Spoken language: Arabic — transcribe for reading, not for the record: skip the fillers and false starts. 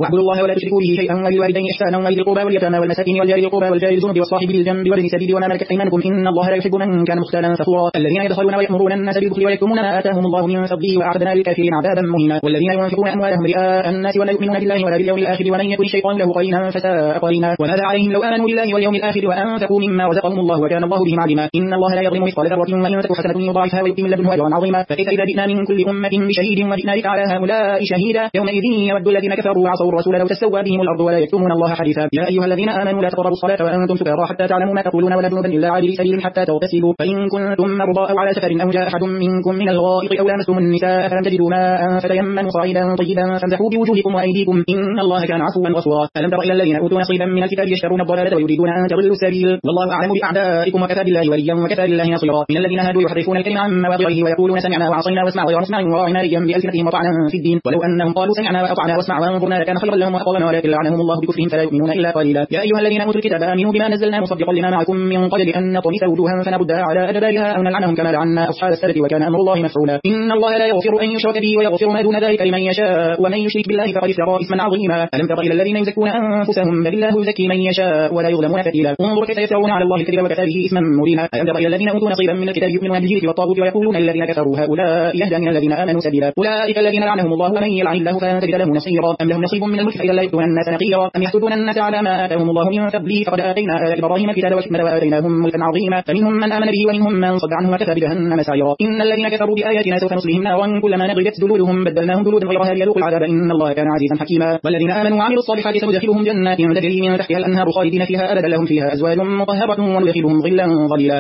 واعبدوا الله ولا تشركوا به شيئا وبالوالدين إحسانا وذي القربى واليتامى والمساكين والجار ذي القربى والجار الجنب والصاحب بالجنب وابن السبيل وما ملكت أيمانكم إن الله لا يحب من كان مختالا فخورا الذين يبخلون ويأمرون الناس بالبخل ويكتمون ما آتاهم الله من فضله وأعتدنا للكافرين عذابا مهينا والذين ينفقون أموالهم رئاء الناس ولا يؤمنون بالله ولا باليوم الآخر ومن يكن الشيطان له قرينا فساء قرينا وماذا عليهم لو آمنوا بالله واليوم الآخر وأنفقوا مما رزقهم الله وكان الله بهم عليما إن الله لا يظلم مثقال ذرة وإن تك حسنة يضاعفها ويؤتي من لدنه أجرا عظيما فكيف إذا جئنا من كل أمة بشهيد وجئنا بك على هؤلاء شهيدا يومئذ يود الذين كفروا وعصوا الرسول لو تسوى بهم الأرض ولا يكتمون الله حديثا يا أيها الذين آمنوا لا تقربوا الصلاة وأنتم سكارى حتى تعلموا ما تقولون ولا جنبا إلا عابري سبيل حتى تغتسلوا فإن كنتم مرضى أو على سفر أو جاء أحد منكم من الغائط أو لامستم النساء فلم تجدوا ماء فتيمموا صعيدا طيبا فامسحوا بوجوهكم وأيديكم إن الله كان عفوا غفورا ألم تر إلى الذين أوتوا نصيبا من الكتاب يشترون الضلالة ويريدون أن تضلوا السبيل والله أعلم بأعدائكم وكفى بالله وليا وكفى بالله نصيرا من الذين هادوا يحرفون الكلم عن مواضعه ويقولون سمعنا وعصينا واسمع غير مسمع وراعنا ريا بألسنتهم وطعنا في الدين ولو أنهم قالوا سمعنا وأطعنا واسمع وانظرنا لكان خيرا لهم وأفضل ولكن لعنهم الله بكفرهم فلا يؤمنون إلا قليلا يا أيها الذين أوتوا الكتاب آمنوا بما نزلنا مصدقا لما معكم من قبل أن نطمس وجوها فنردها على أدبارها أو نلعنهم كما لعنا أصحاب السبت وكان أمر الله مفعولا إن الله لا يغفر أن يشرك به ويغفر ما دون ذلك لمن يشاء ومن يشرك بالله فقد افترى إثما عظيما ألم تر إلى الذين يزكون أنفسهم بل الله يزكي من يشاء ولا يظلمون فتيلا انظر كيف يفترون على الله الكذب وكفى به إثما مبينا ألم تر إلى الذين أوتوا نصيبا من الكتاب يؤمنون بالجبت والطاغوت ويقولون الذين كفروا هؤلاء يهدى من الذين آمنوا سبيلا أولئك الذين لعنهم الله ومن يلعن الله فلن تجد له نصيرا أم لهم نصيب من الملك فإذا لا يؤتون الناس نقيرا أم يحسدون الناس على ما آتاهم الله من فضله فقد آتينا آل إبراهيم الكتاب والحكمة وآتيناهم ملكا عظيما فمنهم من آمن به ومنهم من صد عنه وكفى بجهنم سعيرا إن الذين كفروا بآياتنا سوف نصليهم نارا كلما نضجت جلودهم بدلناهم جلودا غيرها ليذوقوا العذاب إن الله كان عزيزا حكيما والذين آمنوا وعملوا الصالحات سندخلهم جنات تجري من تحتها الأنهار خالدين فيها أبدا لهم فيها أزواج مطهرة وندخلهم ظلا ظليلا